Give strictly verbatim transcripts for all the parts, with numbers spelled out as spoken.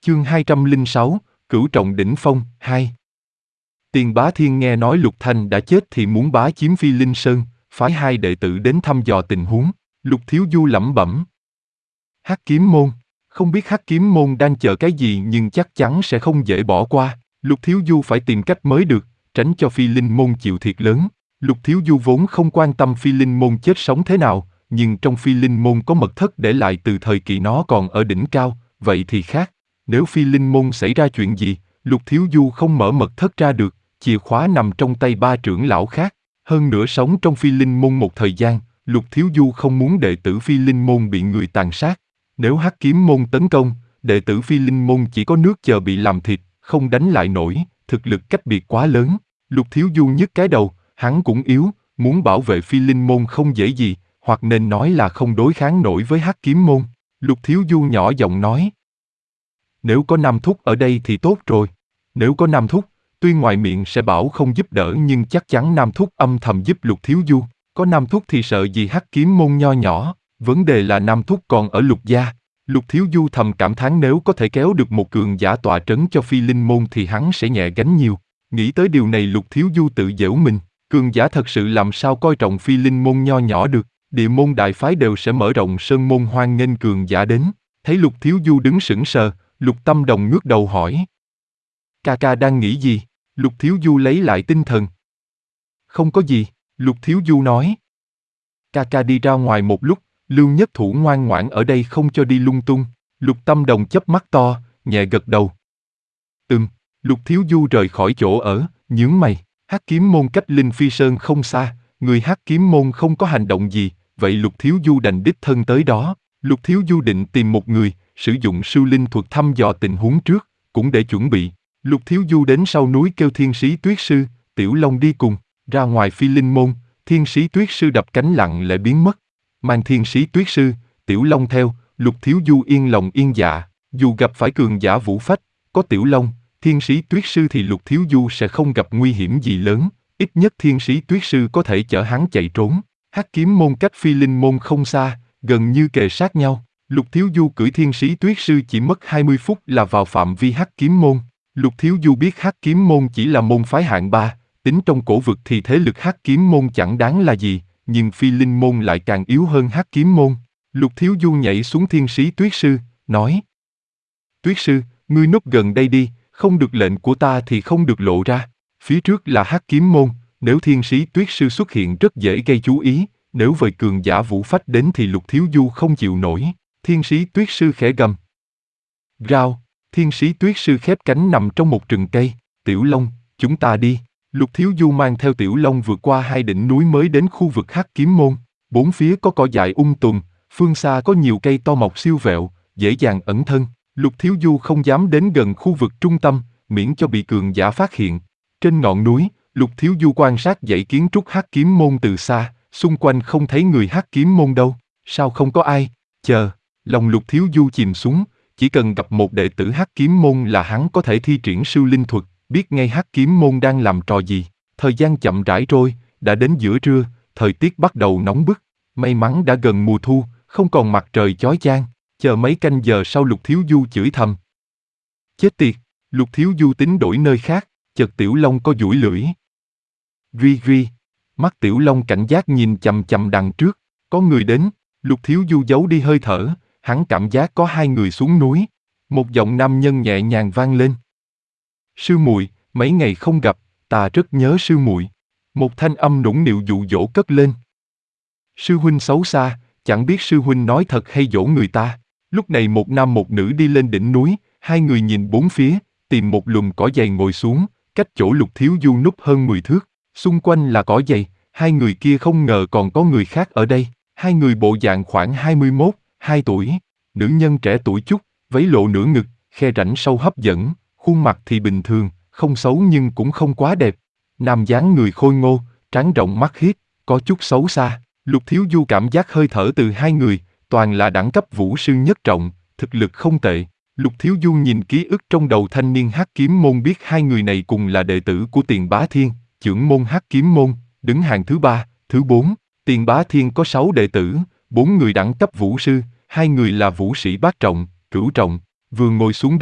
Chương hai trăm lẻ sáu, Cửu Trọng Đỉnh Phong, hai. Tiền Bá Thiên nghe nói Lục Thanh đã chết thì muốn bá chiếm Phi Linh Sơn, phái hai đệ tử đến thăm dò tình huống. Lục Thiếu Du lẩm bẩm. Hắc Kiếm Môn, không biết Hắc Kiếm Môn đang chờ cái gì nhưng chắc chắn sẽ không dễ bỏ qua. Lục Thiếu Du phải tìm cách mới được, tránh cho Phi Linh Môn chịu thiệt lớn. Lục Thiếu Du vốn không quan tâm Phi Linh Môn chết sống thế nào, nhưng trong Phi Linh Môn có mật thất để lại từ thời kỳ nó còn ở đỉnh cao, vậy thì khác. Nếu Phi Linh Môn xảy ra chuyện gì, Lục Thiếu Du không mở mật thất ra được, chìa khóa nằm trong tay ba trưởng lão khác. Hơn nữa sống trong Phi Linh Môn một thời gian, Lục Thiếu Du không muốn đệ tử Phi Linh Môn bị người tàn sát. Nếu Hắc Kiếm Môn tấn công, đệ tử Phi Linh Môn chỉ có nước chờ bị làm thịt, không đánh lại nổi, thực lực cách biệt quá lớn. Lục Thiếu Du nhức cái đầu, hắn cũng yếu, muốn bảo vệ Phi Linh Môn không dễ gì, hoặc nên nói là không đối kháng nổi với Hắc Kiếm Môn. Lục Thiếu Du nhỏ giọng nói. Nếu có Nam Thúc ở đây thì tốt rồi. Nếu có Nam Thúc, tuy ngoài miệng sẽ bảo không giúp đỡ nhưng chắc chắn Nam Thúc âm thầm giúp Lục Thiếu Du. Có Nam Thúc thì sợ gì Hắc Kiếm Môn nho nhỏ, vấn đề là Nam Thúc còn ở Lục gia. Lục Thiếu Du thầm cảm thán nếu có thể kéo được một cường giả tọa trấn cho Phi Linh Môn thì hắn sẽ nhẹ gánh nhiều. Nghĩ tới điều này Lục Thiếu Du tự giễu mình, cường giả thật sự làm sao coi trọng Phi Linh Môn nho nhỏ được, địa môn đại phái đều sẽ mở rộng sơn môn hoan nghênh cường giả đến. Thấy Lục Thiếu Du đứng sững sờ, Lục Tâm Đồng ngước đầu hỏi. Ca ca đang nghĩ gì? Lục Thiếu Du lấy lại tinh thần. Không có gì, Lục Thiếu Du nói. Ca ca đi ra ngoài một lúc, Lưu Nhất Thủ ngoan ngoãn ở đây không cho đi lung tung. Lục Tâm Đồng chớp mắt to, nhẹ gật đầu. Ừm, Lục Thiếu Du rời khỏi chỗ ở, nhướng mày. Hắc Kiếm Môn cách Linh Phi Sơn không xa, người Hắc Kiếm Môn không có hành động gì, vậy Lục Thiếu Du đành đích thân tới đó. Lục Thiếu Du định tìm một người, sử dụng siêu linh thuật thăm dò tình huống trước, cũng để chuẩn bị. Lục Thiếu Du đến sau núi kêu Thiên Sĩ Tuyết Sư, Tiểu Long đi cùng, ra ngoài Phi Linh Môn, Thiên Sĩ Tuyết Sư đập cánh lặng lẽ biến mất. Mang Thiên Sĩ Tuyết Sư, Tiểu Long theo, Lục Thiếu Du yên lòng yên dạ, dù gặp phải cường giả vũ phách, có Tiểu Long, Thiên Sĩ Tuyết Sư thì Lục Thiếu Du sẽ không gặp nguy hiểm gì lớn, ít nhất Thiên Sĩ Tuyết Sư có thể chở hắn chạy trốn. Hắc Kiếm Môn cách Phi Linh Môn không xa, gần như kề sát nhau. Lục Thiếu Du cưỡi Thiên Sĩ Tuyết Sư chỉ mất hai mươi phút là vào phạm vi Hắc Kiếm Môn. Lục Thiếu Du biết Hắc Kiếm Môn chỉ là môn phái hạng ba, tính trong cổ vực thì thế lực Hắc Kiếm Môn chẳng đáng là gì, nhưng Phi Linh Môn lại càng yếu hơn Hắc Kiếm Môn. Lục Thiếu Du nhảy xuống Thiên Sĩ Tuyết Sư, nói. Tuyết Sư, ngươi núp gần đây đi, không được lệnh của ta thì không được lộ ra. Phía trước là Hắc Kiếm Môn, nếu Thiên Sĩ Tuyết Sư xuất hiện rất dễ gây chú ý, nếu vời cường giả vũ phách đến thì Lục Thiếu Du không chịu nổi. Thiên Sĩ Tuyết Sư khẽ gầm. Rao, Thiên Sĩ Tuyết Sư khép cánh nằm trong một rừng cây. Tiểu Long, chúng ta đi. Lục Thiếu Du mang theo Tiểu Long vượt qua hai đỉnh núi mới đến khu vực Hắc Kiếm Môn. Bốn phía có cỏ dại um tùm, phương xa có nhiều cây to mọc siêu vẹo, dễ dàng ẩn thân. Lục Thiếu Du không dám đến gần khu vực trung tâm, miễn cho bị cường giả phát hiện. Trên ngọn núi, Lục Thiếu Du quan sát dãy kiến trúc Hắc Kiếm Môn từ xa, xung quanh không thấy người Hắc Kiếm Môn đâu. Sao không có ai? Chờ, lòng Lục Thiếu Du chìm xuống, chỉ cần gặp một đệ tử Hắc Kiếm Môn là hắn có thể thi triển siêu linh thuật, biết ngay Hắc Kiếm Môn đang làm trò gì. Thời gian chậm rãi trôi, đã đến giữa trưa, thời tiết bắt đầu nóng bức. May mắn đã gần mùa thu, không còn mặt trời chói chang. Chờ mấy canh giờ sau Lục Thiếu Du chửi thầm. Chết tiệt, Lục Thiếu Du tính đổi nơi khác, chợt Tiểu Long có duỗi lưỡi. Ri ri, mắt Tiểu Long cảnh giác nhìn chằm chằm đằng trước, có người đến. Lục Thiếu Du giấu đi hơi thở, hắn cảm giác có hai người xuống núi. Một giọng nam nhân nhẹ nhàng vang lên. Sư muội, mấy ngày không gặp, ta rất nhớ sư muội. Một thanh âm nũng nịu dụ dỗ cất lên. Sư huynh xấu xa, chẳng biết sư huynh nói thật hay dỗ người ta. Lúc này một nam một nữ đi lên đỉnh núi, hai người nhìn bốn phía, tìm một lùm cỏ dày ngồi xuống, cách chỗ Lục Thiếu Du núp hơn mười thước. Xung quanh là cỏ dày, hai người kia không ngờ còn có người khác ở đây. Hai người bộ dạng khoảng hai mươi mốt, hai tuổi, nữ nhân trẻ tuổi chút, váy lộ nửa ngực, khe rãnh sâu hấp dẫn, khuôn mặt thì bình thường, không xấu nhưng cũng không quá đẹp. Nam dáng người khôi ngô, trán rộng mắt hiếp, có chút xấu xa. Lục Thiếu Du cảm giác hơi thở từ hai người, toàn là đẳng cấp vũ sư nhất trọng, thực lực không tệ. Lục Thiếu Du nhìn ký ức trong đầu thanh niên Hắc Kiếm Môn biết hai người này cùng là đệ tử của Tiền Bá Thiên, trưởng môn Hắc Kiếm Môn, đứng hàng thứ ba, thứ bốn. Tiền Bá Thiên có sáu đệ tử, bốn người đẳng cấp vũ sư, hai người là vũ sĩ bát trọng, cửu trọng. Vừa ngồi xuống đất,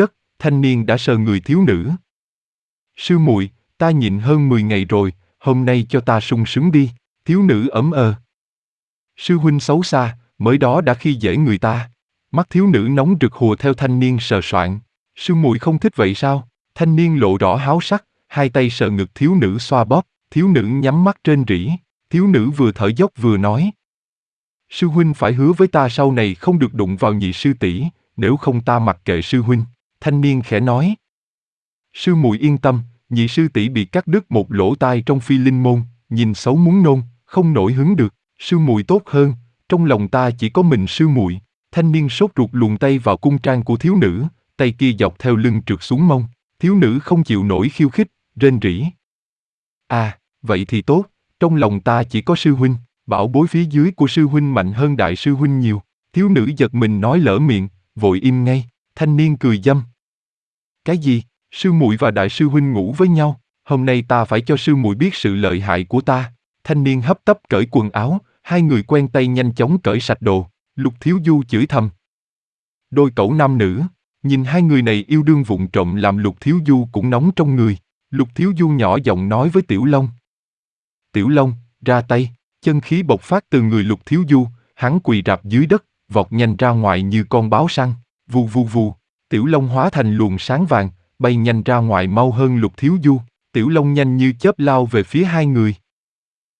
thanh niên đã sờ người thiếu nữ. Sư muội, ta nhịn hơn mười ngày rồi, hôm nay cho ta sung sướng đi, thiếu nữ ẩm ờ. Sư huynh xấu xa, mới đó đã khi dễ người ta. Mắt thiếu nữ nóng rực hùa theo thanh niên sờ soạng. Sư muội không thích vậy sao? Thanh niên lộ rõ háo sắc, hai tay sờ ngực thiếu nữ xoa bóp, thiếu nữ nhắm mắt rên rỉ. Thiếu nữ vừa thở dốc vừa nói. Sư huynh phải hứa với ta sau này không được đụng vào nhị sư tỷ, nếu không ta mặc kệ sư huynh. Thanh niên khẽ nói. Sư muội yên tâm, nhị sư tỷ bị cắt đứt một lỗ tai trong phi linh môn, nhìn xấu muốn nôn, không nổi hứng được. Sư muội tốt hơn, trong lòng ta chỉ có mình sư muội. Thanh niên sốt ruột luồn tay vào cung trang của thiếu nữ, tay kia dọc theo lưng trượt xuống mông. Thiếu nữ không chịu nổi khiêu khích, rên rỉ. À, vậy thì tốt, trong lòng ta chỉ có sư huynh, bảo bối phía dưới của sư huynh mạnh hơn đại sư huynh nhiều. Thiếu nữ giật mình nói lỡ miệng, vội im ngay. Thanh niên cười dâm. Cái gì? Sư muội và đại sư huynh ngủ với nhau, hôm nay ta phải cho sư muội biết sự lợi hại của ta. Thanh niên hấp tấp cởi quần áo, hai người quen tay nhanh chóng cởi sạch đồ. Lục Thiếu Du chửi thầm. Đôi cẩu nam nữ, nhìn hai người này yêu đương vụng trộm làm Lục Thiếu Du cũng nóng trong người. Lục Thiếu Du nhỏ giọng nói với Tiểu Long. Tiểu Long, ra tay, chân khí bộc phát từ người Lục Thiếu Du, hắn quỳ rạp dưới đất, vọt nhanh ra ngoài như con báo săn, vù vù vù. Tiểu Long hóa thành luồng sáng vàng, bay nhanh ra ngoài mau hơn Lục Thiếu Du. Tiểu Long nhanh như chớp lao về phía hai người.